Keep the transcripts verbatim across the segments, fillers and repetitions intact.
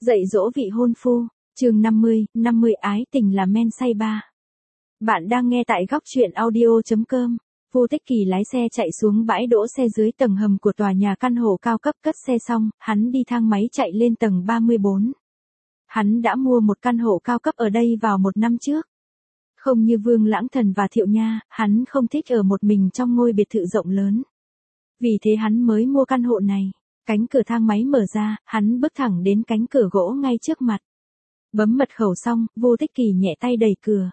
Dạy dỗ vị hôn phu, chương năm mươi, năm mươi ái tình là men say ba. Bạn đang nghe tại góc truyện audio chấm com. Vô Tích Kỳ lái xe chạy xuống bãi đỗ xe dưới tầng hầm của tòa nhà căn hộ cao cấp, cất xe xong, hắn đi thang máy chạy lên tầng ba mươi bốn. Hắn đã mua một căn hộ cao cấp ở đây vào một năm trước. Không như Vương Lãng Thần và Thiệu Nha, hắn không thích ở một mình trong ngôi biệt thự rộng lớn. Vì thế hắn mới mua căn hộ này. Cánh cửa thang máy mở ra, hắn bước thẳng đến cánh cửa gỗ ngay trước mặt. Bấm mật khẩu xong, Vô Tích Kỳ nhẹ tay đẩy cửa.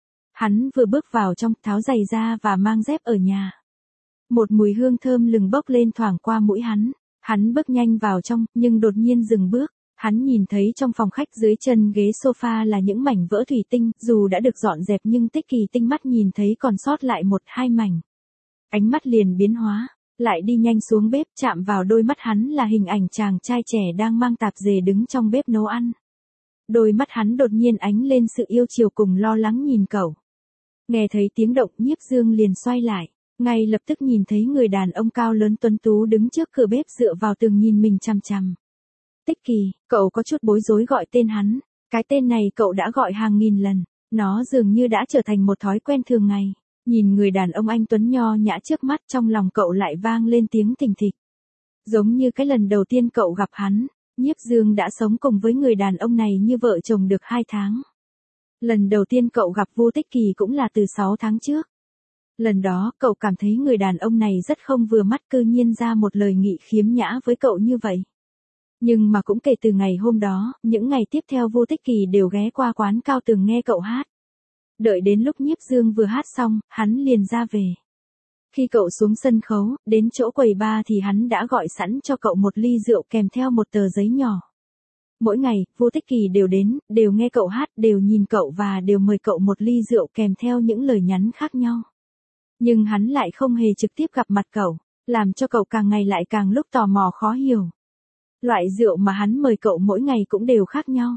Hắn vừa bước vào trong, tháo giày ra và mang dép ở nhà. Một mùi hương thơm lừng bốc lên thoảng qua mũi hắn. Hắn bước nhanh vào trong, nhưng đột nhiên dừng bước. Hắn nhìn thấy trong phòng khách dưới chân ghế sofa là những mảnh vỡ thủy tinh, dù đã được dọn dẹp nhưng Tích Kỳ tinh mắt nhìn thấy còn sót lại một hai mảnh. Ánh mắt liền biến hóa. Lại đi nhanh xuống bếp, chạm vào đôi mắt hắn là hình ảnh chàng trai trẻ đang mang tạp dề đứng trong bếp nấu ăn. Đôi mắt hắn đột nhiên ánh lên sự yêu chiều cùng lo lắng nhìn cậu. Nghe thấy tiếng động, Nhiếp Dương liền xoay lại, ngay lập tức nhìn thấy người đàn ông cao lớn tuấn tú đứng trước cửa bếp dựa vào tường nhìn mình chằm chằm. Tích Kỳ, cậu có chút bối rối gọi tên hắn, cái tên này cậu đã gọi hàng nghìn lần, nó dường như đã trở thành một thói quen thường ngày. Nhìn người đàn ông anh tuấn nho nhã trước mắt, trong lòng cậu lại vang lên tiếng thình thịch. Giống như cái lần đầu tiên cậu gặp hắn, Nhiếp Dương đã sống cùng với người đàn ông này như vợ chồng được hai tháng. Lần đầu tiên cậu gặp Vô Tích Kỳ cũng là từ sáu tháng trước. Lần đó cậu cảm thấy người đàn ông này rất không vừa mắt, cư nhiên ra một lời nghị khiếm nhã với cậu như vậy. Nhưng mà cũng kể từ ngày hôm đó, những ngày tiếp theo Vô Tích Kỳ đều ghé qua quán cao tường nghe cậu hát. Đợi đến lúc Nhiếp Dương vừa hát xong, hắn liền ra về. Khi cậu xuống sân khấu, đến chỗ quầy bar thì hắn đã gọi sẵn cho cậu một ly rượu kèm theo một tờ giấy nhỏ. Mỗi ngày, Vô Tích Kỳ đều đến, đều nghe cậu hát, đều nhìn cậu và đều mời cậu một ly rượu kèm theo những lời nhắn khác nhau. Nhưng hắn lại không hề trực tiếp gặp mặt cậu, làm cho cậu càng ngày lại càng lúc tò mò khó hiểu. Loại rượu mà hắn mời cậu mỗi ngày cũng đều khác nhau.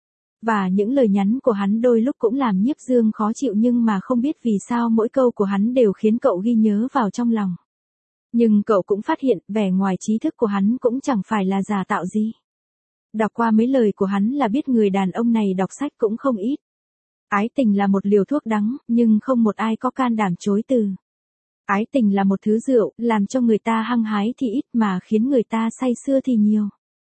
Và những lời nhắn của hắn đôi lúc cũng làm Nhiếp Dương khó chịu, nhưng mà không biết vì sao mỗi câu của hắn đều khiến cậu ghi nhớ vào trong lòng. Nhưng cậu cũng phát hiện vẻ ngoài trí thức của hắn cũng chẳng phải là giả tạo gì. Đọc qua mấy lời của hắn là biết người đàn ông này đọc sách cũng không ít. Ái tình là một liều thuốc đắng, nhưng không một ai có can đảm chối từ. Ái tình là một thứ rượu, làm cho người ta hăng hái thì ít mà khiến người ta say sưa thì nhiều.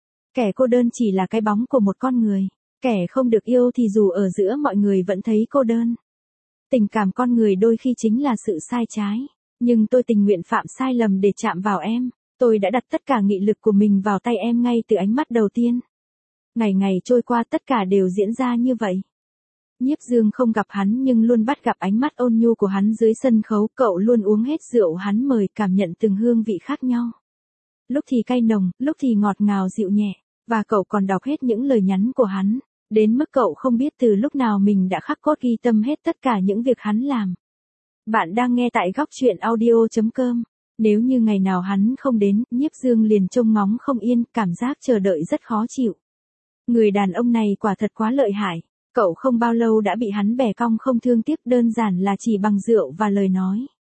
Kẻ cô đơn chỉ là cái bóng của một con người. Kẻ không được yêu thì dù ở giữa mọi người vẫn thấy cô đơn. Tình cảm con người đôi khi chính là sự sai trái. Nhưng tôi tình nguyện phạm sai lầm để chạm vào em. Tôi đã đặt tất cả nghị lực của mình vào tay em ngay từ ánh mắt đầu tiên. Ngày ngày trôi qua tất cả đều diễn ra như vậy. Nhiếp Dương không gặp hắn nhưng luôn bắt gặp ánh mắt ôn nhu của hắn dưới sân khấu. Cậu luôn uống hết rượu hắn mời, cảm nhận từng hương vị khác nhau. Lúc thì cay nồng, lúc thì ngọt ngào dịu nhẹ. Và cậu còn đọc hết những lời nhắn của hắn. Đến mức cậu không biết từ lúc nào mình đã khắc cốt ghi tâm hết tất cả những việc hắn làm. Bạn đang nghe tại góc truyện audio chấm com. Nếu như ngày nào hắn không đến, Nhiếp Dương liền trông ngóng không yên, cảm giác chờ đợi rất khó chịu. Người đàn ông này quả thật quá lợi hại. Cậu không bao lâu đã bị hắn bẻ cong không thương tiếc, đơn giản là chỉ bằng rượu và lời nói.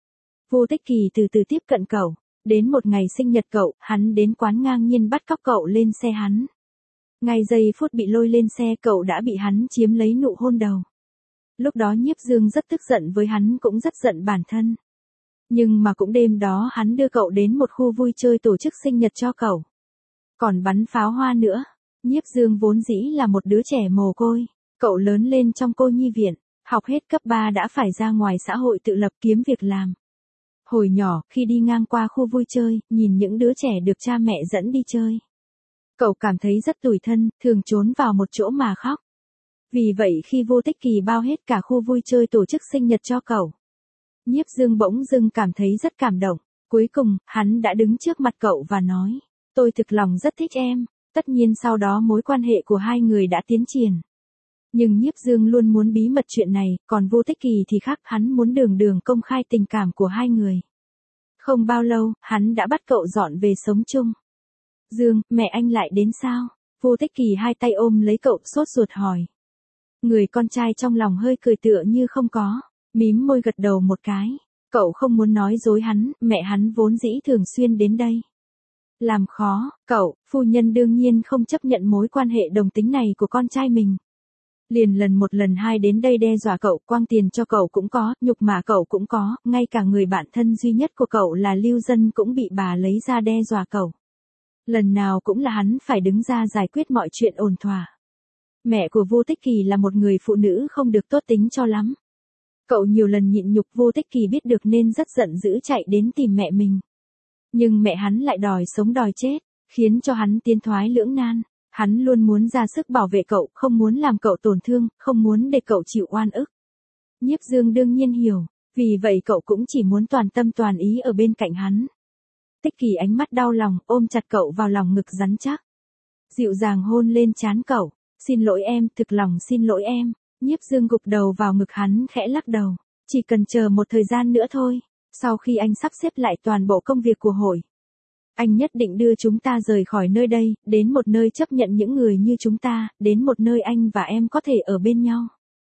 Vô Tích Kỳ từ từ tiếp cận cậu. Đến một ngày sinh nhật cậu, hắn đến quán ngang nhiên bắt cóc cậu lên xe hắn. Ngay giây phút bị lôi lên xe, cậu đã bị hắn chiếm lấy nụ hôn đầu. Lúc đó Nhiếp Dương rất tức giận với hắn, cũng rất giận bản thân. Nhưng mà cũng đêm đó hắn đưa cậu đến một khu vui chơi tổ chức sinh nhật cho cậu. Còn bắn pháo hoa nữa. Nhiếp Dương vốn dĩ là một đứa trẻ mồ côi. Cậu lớn lên trong cô nhi viện, học hết cấp ba đã phải ra ngoài xã hội tự lập kiếm việc làm. Hồi nhỏ, khi đi ngang qua khu vui chơi, nhìn những đứa trẻ được cha mẹ dẫn đi chơi. Cậu cảm thấy rất tủi thân, thường trốn vào một chỗ mà khóc. Vì vậy khi Vô Tích Kỳ bao hết cả khu vui chơi tổ chức sinh nhật cho cậu, Nhiếp Dương bỗng dưng cảm thấy rất cảm động. Cuối cùng, hắn đã đứng trước mặt cậu và nói, tôi thực lòng rất thích em. Tất nhiên sau đó mối quan hệ của hai người đã tiến triển. Nhưng Nhiếp Dương luôn muốn bí mật chuyện này, còn Vô Tích Kỳ thì khác, hắn muốn đường đường công khai tình cảm của hai người. Không bao lâu, hắn đã bắt cậu dọn về sống chung. Dương, mẹ anh lại đến sao? Vô Tích Kỳ hai tay ôm lấy cậu, sốt ruột hỏi. Người con trai trong lòng hơi cười tựa như không có, mím môi gật đầu một cái. Cậu không muốn nói dối hắn, mẹ hắn vốn dĩ thường xuyên đến đây. Làm khó, cậu, phu nhân đương nhiên không chấp nhận mối quan hệ đồng tính này của con trai mình. Liền lần một lần hai đến đây đe dọa cậu, quăng tiền cho cậu cũng có, nhục mạ cậu cũng có, ngay cả người bạn thân duy nhất của cậu là Lưu Dân cũng bị bà lấy ra đe dọa cậu. Lần nào cũng là hắn phải đứng ra giải quyết mọi chuyện ổn thỏa. Mẹ của Vô Tích Kỳ là một người phụ nữ không được tốt tính cho lắm. Cậu nhiều lần nhịn nhục, Vô Tích Kỳ biết được nên rất giận dữ chạy đến tìm mẹ mình. Nhưng mẹ hắn lại đòi sống đòi chết, khiến cho hắn tiến thoái lưỡng nan. Hắn luôn muốn ra sức bảo vệ cậu, không muốn làm cậu tổn thương, không muốn để cậu chịu oan ức. Nhiếp Dương đương nhiên hiểu, vì vậy cậu cũng chỉ muốn toàn tâm toàn ý ở bên cạnh hắn. Tích Kỳ ánh mắt đau lòng, ôm chặt cậu vào lòng ngực rắn chắc. Dịu dàng hôn lên trán cậu, xin lỗi em, thực lòng xin lỗi em. Nhiếp Dương gục đầu vào ngực hắn khẽ lắc đầu, chỉ cần chờ một thời gian nữa thôi, sau khi anh sắp xếp lại toàn bộ công việc của hội. Anh nhất định đưa chúng ta rời khỏi nơi đây, đến một nơi chấp nhận những người như chúng ta, đến một nơi anh và em có thể ở bên nhau.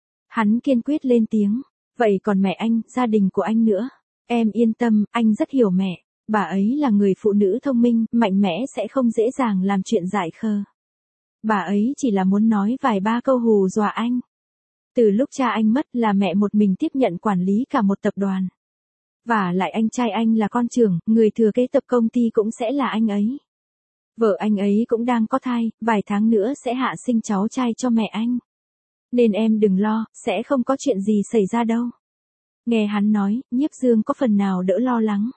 Hắn kiên quyết lên tiếng, vậy còn mẹ anh, gia đình của anh nữa? Em yên tâm, anh rất hiểu mẹ, bà ấy là người phụ nữ thông minh, mạnh mẽ sẽ không dễ dàng làm chuyện dại khờ. Bà ấy chỉ là muốn nói vài ba câu hù dọa anh. Từ lúc cha anh mất là mẹ một mình tiếp nhận quản lý cả một tập đoàn. Và lại anh trai anh là con trưởng, người thừa kế tập công ty cũng sẽ là anh ấy. Vợ anh ấy cũng đang có thai, vài tháng nữa sẽ hạ sinh cháu trai cho mẹ anh. Nên em đừng lo, sẽ không có chuyện gì xảy ra đâu. Nghe hắn nói, Nhiếp Dương có phần nào đỡ lo lắng.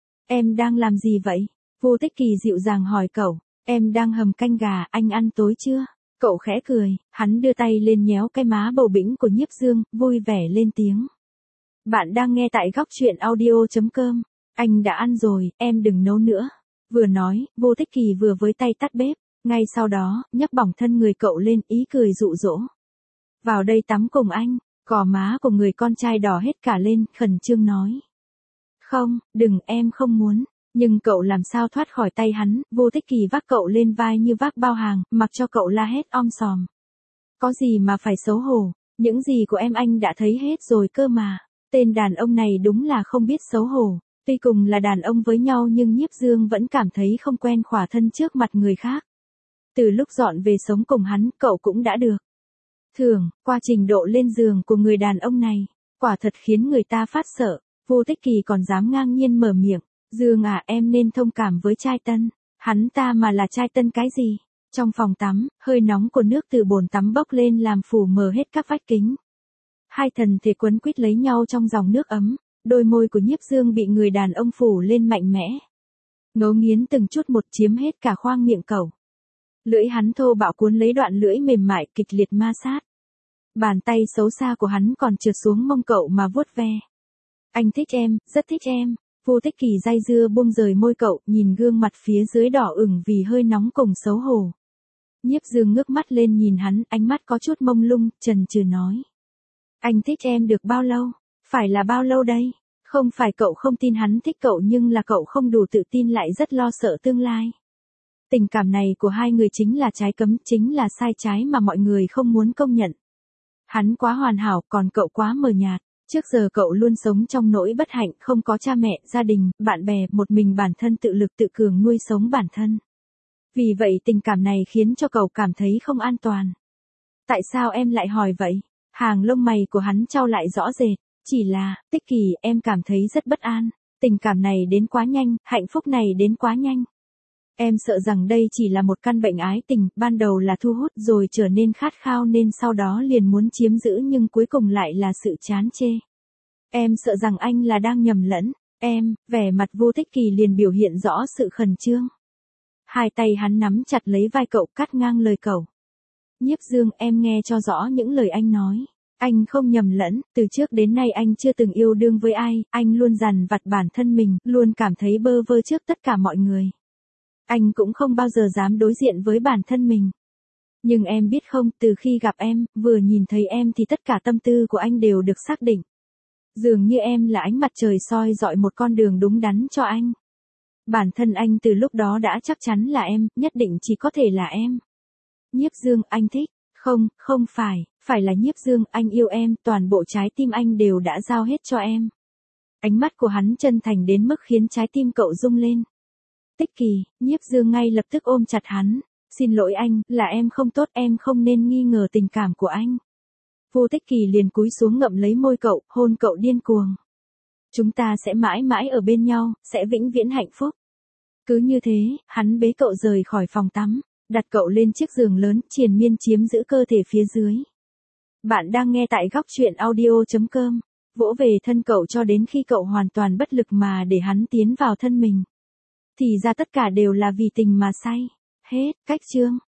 Em đang làm gì vậy? Vô Tích Kỳ dịu dàng hỏi cậu. Em đang hầm canh gà, anh ăn tối chưa? Cậu khẽ cười, hắn đưa tay lên nhéo cái má bầu bĩnh của Nhiếp Dương, vui vẻ lên tiếng. Bạn đang nghe tại góc truyện audio chấm com. Anh đã ăn rồi, em đừng nấu nữa. Vừa nói, Vô Tích Kỳ vừa với tay tắt bếp, ngay sau đó, nhấc bỏng thân người cậu lên, ý cười dụ dỗ. Vào đây tắm cùng anh, cò má của người con trai đỏ hết cả lên, khẩn trương nói. Không, đừng, em không muốn. Nhưng cậu làm sao thoát khỏi tay hắn, Vô Tích Kỳ vác cậu lên vai như vác bao hàng, mặc cho cậu la hét om sòm. Có gì mà phải xấu hổ, những gì của em anh đã thấy hết rồi cơ mà. Tên đàn ông này đúng là không biết xấu hổ, tuy cùng là đàn ông với nhau nhưng Nhiếp Dương vẫn cảm thấy không quen khỏa thân trước mặt người khác. Từ lúc dọn về sống cùng hắn, cậu cũng đã được thường, qua trình độ lên giường của người đàn ông này, quả thật khiến người ta phát sợ. Vô Tích Kỳ còn dám ngang nhiên mở miệng, Dương à, em nên thông cảm với trai tân, hắn ta mà là trai tân cái gì? Trong phòng tắm, hơi nóng của nước từ bồn tắm bốc lên làm phủ mờ hết các vách kính. Hai thần thể quấn quýt lấy nhau trong dòng nước ấm, đôi môi của Nhiếp Dương bị người đàn ông phủ lên mạnh mẽ. Ngấu nghiến từng chút một chiếm hết cả khoang miệng cậu. Lưỡi hắn thô bạo cuốn lấy đoạn lưỡi mềm mại kịch liệt ma sát. Bàn tay xấu xa của hắn còn trượt xuống mông cậu mà vuốt ve. Anh thích em, rất thích em. Vô Tích Kỳ dây dưa buông rời môi cậu, nhìn gương mặt phía dưới đỏ ửng vì hơi nóng cùng xấu hổ. Nhiếp Dương ngước mắt lên nhìn hắn, ánh mắt có chút mông lung, chần chừ nói. Anh thích em được bao lâu? Phải là bao lâu đây? Không phải cậu không tin hắn thích cậu nhưng là cậu không đủ tự tin lại rất lo sợ tương lai. Tình cảm này của hai người chính là trái cấm, chính là sai trái mà mọi người không muốn công nhận. Hắn quá hoàn hảo, còn cậu quá mờ nhạt. Trước giờ cậu luôn sống trong nỗi bất hạnh, không có cha mẹ, gia đình, bạn bè, một mình bản thân tự lực tự cường nuôi sống bản thân. Vì vậy tình cảm này khiến cho cậu cảm thấy không an toàn. Tại sao em lại hỏi vậy? Hàng lông mày của hắn chau lại rõ rệt. Chỉ là, Tích Kỳ, em cảm thấy rất bất an. Tình cảm này đến quá nhanh, hạnh phúc này đến quá nhanh. Em sợ rằng đây chỉ là một căn bệnh ái tình, ban đầu là thu hút rồi trở nên khát khao nên sau đó liền muốn chiếm giữ nhưng cuối cùng lại là sự chán chê. Em sợ rằng anh là đang nhầm lẫn, em, vẻ mặt Vô Tích Kỳ liền biểu hiện rõ sự khẩn trương. Hai tay hắn nắm chặt lấy vai cậu cắt ngang lời cậu. Nhiếp Dương, em nghe cho rõ những lời anh nói. Anh không nhầm lẫn, từ trước đến nay anh chưa từng yêu đương với ai, anh luôn dằn vặt bản thân mình, luôn cảm thấy bơ vơ trước tất cả mọi người. Anh cũng không bao giờ dám đối diện với bản thân mình. Nhưng em biết không, từ khi gặp em, vừa nhìn thấy em thì tất cả tâm tư của anh đều được xác định. Dường như em là ánh mặt trời soi dọi một con đường đúng đắn cho anh. Bản thân anh từ lúc đó đã chắc chắn là em, nhất định chỉ có thể là em. Nhiếp Dương, anh thích. Không, không phải, phải là Nhiếp Dương, anh yêu em, toàn bộ trái tim anh đều đã giao hết cho em. Ánh mắt của hắn chân thành đến mức khiến trái tim cậu rung lên. Tích Kỳ, Nhiếp Dương ngay lập tức ôm chặt hắn. Xin lỗi anh, là em không tốt, em không nên nghi ngờ tình cảm của anh. Vô Tích Kỳ liền cúi xuống ngậm lấy môi cậu, hôn cậu điên cuồng. Chúng ta sẽ mãi mãi ở bên nhau, sẽ vĩnh viễn hạnh phúc. Cứ như thế, hắn bế cậu rời khỏi phòng tắm, đặt cậu lên chiếc giường lớn, triền miên chiếm giữ cơ thể phía dưới. Bạn đang nghe tại góc truyện audio chấm com, vỗ về thân cậu cho đến khi cậu hoàn toàn bất lực mà để hắn tiến vào thân mình. Thì ra tất cả đều là vì tình mà say. Hết, cách chương.